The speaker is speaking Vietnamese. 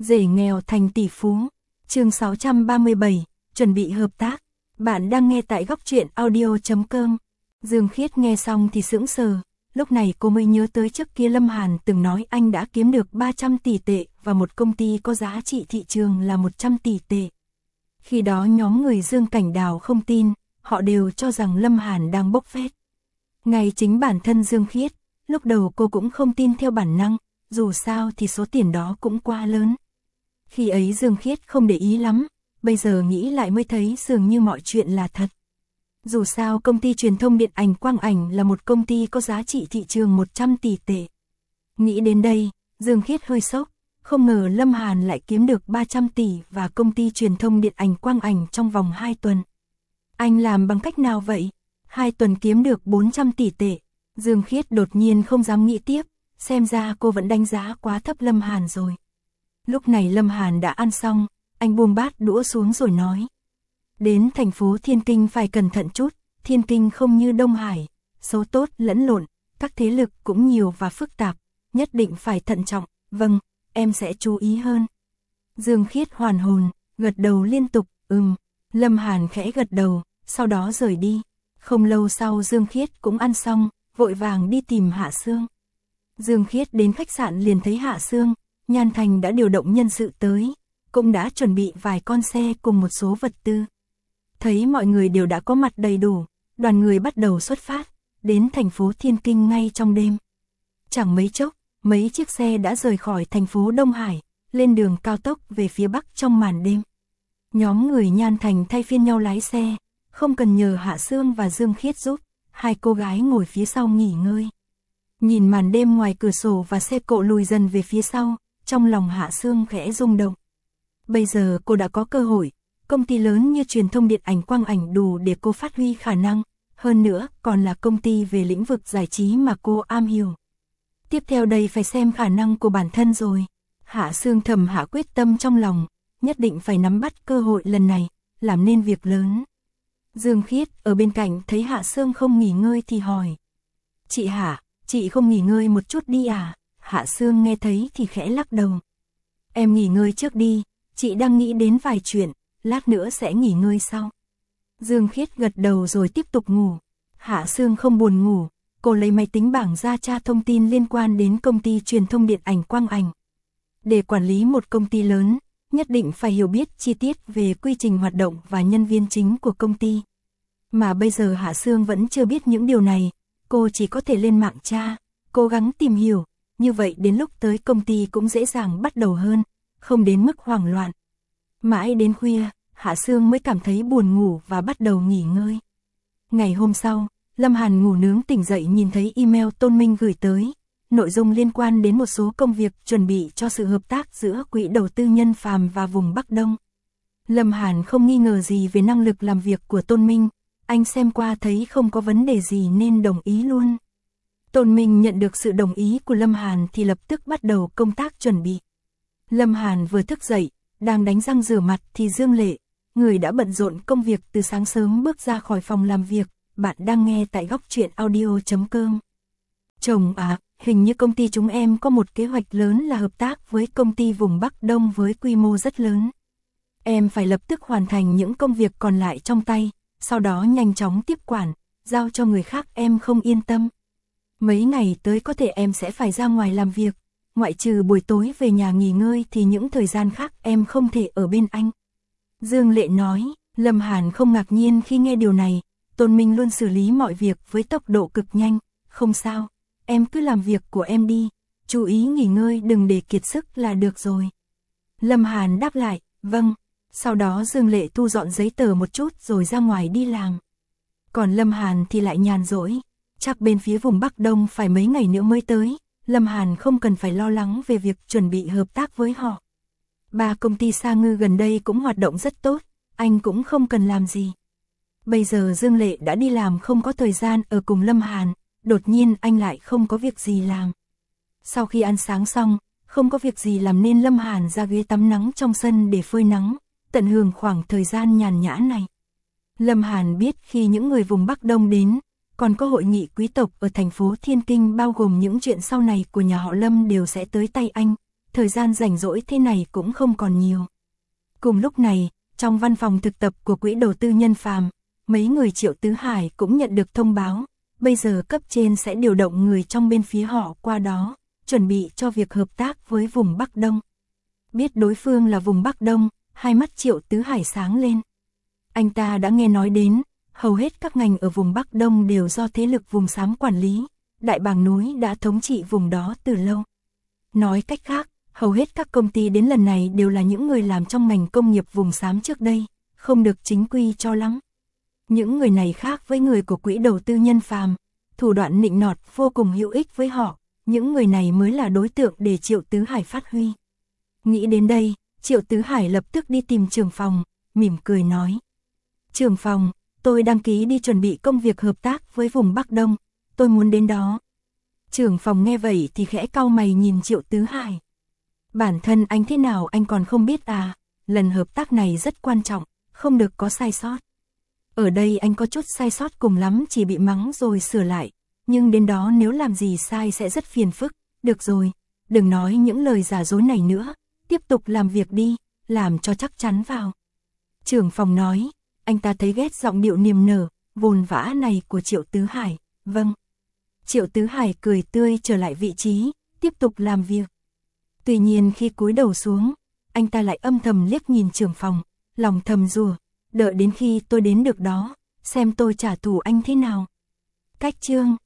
Rể nghèo thành tỷ phú. Chương 637, chuẩn bị hợp tác. Bạn đang nghe tại góc truyện audio.com. Dương Khiết nghe xong thì sững sờ, lúc này cô mới nhớ tới trước kia Lâm Hàn từng nói anh đã kiếm được 300 tỷ tệ và một công ty có giá trị thị trường là 100 tỷ tệ. Khi đó nhóm người Dương Cảnh Đào không tin, họ đều cho rằng Lâm Hàn đang bốc phét. Ngay chính bản thân Dương Khiết, lúc đầu cô cũng không tin theo bản năng, dù sao thì số tiền đó cũng quá lớn. Khi ấy Dương Khiết không để ý lắm, bây giờ nghĩ lại mới thấy dường như mọi chuyện là thật. Dù sao công ty truyền thông điện ảnh Quang Ảnh là một công ty có giá trị thị trường 100 tỷ tệ. Nghĩ đến đây, Dương Khiết hơi sốc, không ngờ Lâm Hàn lại kiếm được 300 tỷ và công ty truyền thông điện ảnh Quang Ảnh trong vòng 2 tuần. Anh làm bằng cách nào vậy? 2 tuần kiếm được 400 tỷ tệ. Dương Khiết đột nhiên không dám nghĩ tiếp, xem ra cô vẫn đánh giá quá thấp Lâm Hàn rồi. Lúc này Lâm Hàn đã ăn xong, anh buông bát đũa xuống rồi nói. Đến thành phố Thiên Kinh phải cẩn thận chút, Thiên Kinh không như Đông Hải, số tốt lẫn lộn, các thế lực cũng nhiều và phức tạp, nhất định phải thận trọng, vâng, em sẽ chú ý hơn. Dương Khiết hoàn hồn, gật đầu liên tục, Lâm Hàn khẽ gật đầu, sau đó rời đi. Không lâu sau Dương Khiết cũng ăn xong, vội vàng đi tìm Hạ Sương. Dương Khiết đến khách sạn liền thấy Hạ Sương, Nhan Thành đã điều động nhân sự tới, cũng đã chuẩn bị vài con xe cùng một số vật tư. Thấy mọi người đều đã có mặt đầy đủ, đoàn người bắt đầu xuất phát, đến thành phố Thiên Kinh ngay trong đêm. Chẳng mấy chốc, mấy chiếc xe đã rời khỏi thành phố Đông Hải, lên đường cao tốc về phía Bắc trong màn đêm. Nhóm người Nhan Thành thay phiên nhau lái xe, không cần nhờ Hạ Sương và Dương Khiết giúp, hai cô gái ngồi phía sau nghỉ ngơi. Nhìn màn đêm ngoài cửa sổ và xe cộ lùi dần về phía sau, trong lòng Hạ Sương khẽ rung động. Bây giờ cô đã có cơ hội, công ty lớn như truyền thông điện ảnh Quang Ảnh đủ để cô phát huy khả năng, hơn nữa còn là công ty về lĩnh vực giải trí mà cô am hiểu. Tiếp theo đây phải xem khả năng của bản thân rồi. Hạ Sương thầm hạ quyết tâm trong lòng, nhất định phải nắm bắt cơ hội lần này, làm nên việc lớn. Dương Khiết ở bên cạnh thấy Hạ Sương không nghỉ ngơi thì hỏi. Chị Hạ, chị không nghỉ ngơi một chút đi à? Hạ Sương nghe thấy thì khẽ lắc đầu. Em nghỉ ngơi trước đi, chị đang nghĩ đến vài chuyện, lát nữa sẽ nghỉ ngơi sau. Dương Khiết gật đầu rồi tiếp tục ngủ. Hạ Sương không buồn ngủ, cô lấy máy tính bảng ra tra thông tin liên quan đến công ty truyền thông điện ảnh Quang Ảnh. Để quản lý một công ty lớn, nhất định phải hiểu biết chi tiết về quy trình hoạt động và nhân viên chính của công ty. Mà bây giờ Hạ Sương vẫn chưa biết những điều này, cô chỉ có thể lên mạng tra, cố gắng tìm hiểu, như vậy đến lúc tới công ty cũng dễ dàng bắt đầu hơn, không đến mức hoảng loạn. Mãi đến khuya, Hạ Sương mới cảm thấy buồn ngủ và bắt đầu nghỉ ngơi. Ngày hôm sau, Lâm Hàn ngủ nướng tỉnh dậy nhìn thấy email Tôn Minh gửi tới, nội dung liên quan đến một số công việc chuẩn bị cho sự hợp tác giữa Quỹ Đầu tư Nhân Phàm và vùng Bắc Đông. Lâm Hàn không nghi ngờ gì về năng lực làm việc của Tôn Minh, anh xem qua thấy không có vấn đề gì nên đồng ý luôn. Tôn Minh nhận được sự đồng ý của Lâm Hàn thì lập tức bắt đầu công tác chuẩn bị. Lâm Hàn vừa thức dậy, đang đánh răng rửa mặt thì Dương Lệ, người đã bận rộn công việc từ sáng sớm bước ra khỏi phòng làm việc. Bạn đang nghe tại góc truyện audio.com. Chồng à, hình như công ty chúng em có một kế hoạch lớn là hợp tác với công ty vùng Bắc Đông với quy mô rất lớn. Em phải lập tức hoàn thành những công việc còn lại trong tay, sau đó nhanh chóng tiếp quản, giao cho người khác em không yên tâm. Mấy ngày tới có thể em sẽ phải ra ngoài làm việc, ngoại trừ buổi tối về nhà nghỉ ngơi thì những thời gian khác em không thể ở bên anh. Dương Lệ nói. Lâm Hàn không ngạc nhiên khi nghe điều này, Tôn Minh luôn xử lý mọi việc với tốc độ cực nhanh, không sao, em cứ làm việc của em đi, chú ý nghỉ ngơi đừng để kiệt sức là được rồi. Lâm Hàn đáp lại, vâng, sau đó Dương Lệ thu dọn giấy tờ một chút rồi ra ngoài đi làm. Còn Lâm Hàn thì lại nhàn rỗi, chắc bên phía vùng Bắc Đông phải mấy ngày nữa mới tới, Lâm Hàn không cần phải lo lắng về việc chuẩn bị hợp tác với họ. 3 công ty Sa Ngư gần đây cũng hoạt động rất tốt, anh cũng không cần làm gì. Bây giờ Dương Lệ đã đi làm không có thời gian ở cùng Lâm Hàn, đột nhiên anh lại không có việc gì làm. Sau khi ăn sáng xong, không có việc gì làm nên Lâm Hàn ra ghế tắm nắng trong sân để phơi nắng, tận hưởng khoảng thời gian nhàn nhã này. Lâm Hàn biết khi những người vùng Bắc Đông đến, còn có hội nghị quý tộc ở thành phố Thiên Kinh bao gồm những chuyện sau này của nhà họ Lâm đều sẽ tới tay anh, thời gian rảnh rỗi thế này cũng không còn nhiều. Cùng lúc này, trong văn phòng thực tập của Quỹ đầu tư Nhân Phàm, mấy người Triệu Tứ Hải cũng nhận được thông báo, bây giờ cấp trên sẽ điều động người trong bên phía họ qua đó, chuẩn bị cho việc hợp tác với vùng Bắc Đông. Biết đối phương là vùng Bắc Đông, hai mắt Triệu Tứ Hải sáng lên. Anh ta đã nghe nói đến, hầu hết các ngành ở vùng Bắc Đông đều do thế lực vùng xám quản lý, Đại Bàng núi đã thống trị vùng đó từ lâu. Nói cách khác, hầu hết các công ty đến lần này đều là những người làm trong ngành công nghiệp vùng xám trước đây, không được chính quy cho lắm. Những người này khác với người của Quỹ đầu tư Nhân Phàm, thủ đoạn nịnh nọt vô cùng hữu ích với họ, những người này mới là đối tượng để Triệu Tứ Hải phát huy. Nghĩ đến đây, Triệu Tứ Hải lập tức đi tìm trưởng phòng, mỉm cười nói. Trưởng phòng, tôi đăng ký đi chuẩn bị công việc hợp tác với vùng Bắc Đông, tôi muốn đến đó. Trưởng phòng nghe vậy thì khẽ cau mày nhìn Triệu Tứ Hải. Bản thân anh thế nào anh còn không biết à, lần hợp tác này rất quan trọng, không được có sai sót. Ở đây anh có chút sai sót cùng lắm chỉ bị mắng rồi sửa lại, nhưng đến đó nếu làm gì sai sẽ rất phiền phức, được rồi, đừng nói những lời giả dối này nữa, tiếp tục làm việc đi, làm cho chắc chắn vào. Trưởng phòng nói, anh ta thấy ghét giọng điệu niềm nở, vồn vã này của Triệu Tứ Hải, vâng. Triệu Tứ Hải cười tươi trở lại vị trí, tiếp tục làm việc. Tuy nhiên khi cúi đầu xuống, anh ta lại âm thầm liếc nhìn trưởng phòng, lòng thầm rủa, đợi đến khi tôi đến được đó, xem tôi trả thù anh thế nào. Cách chương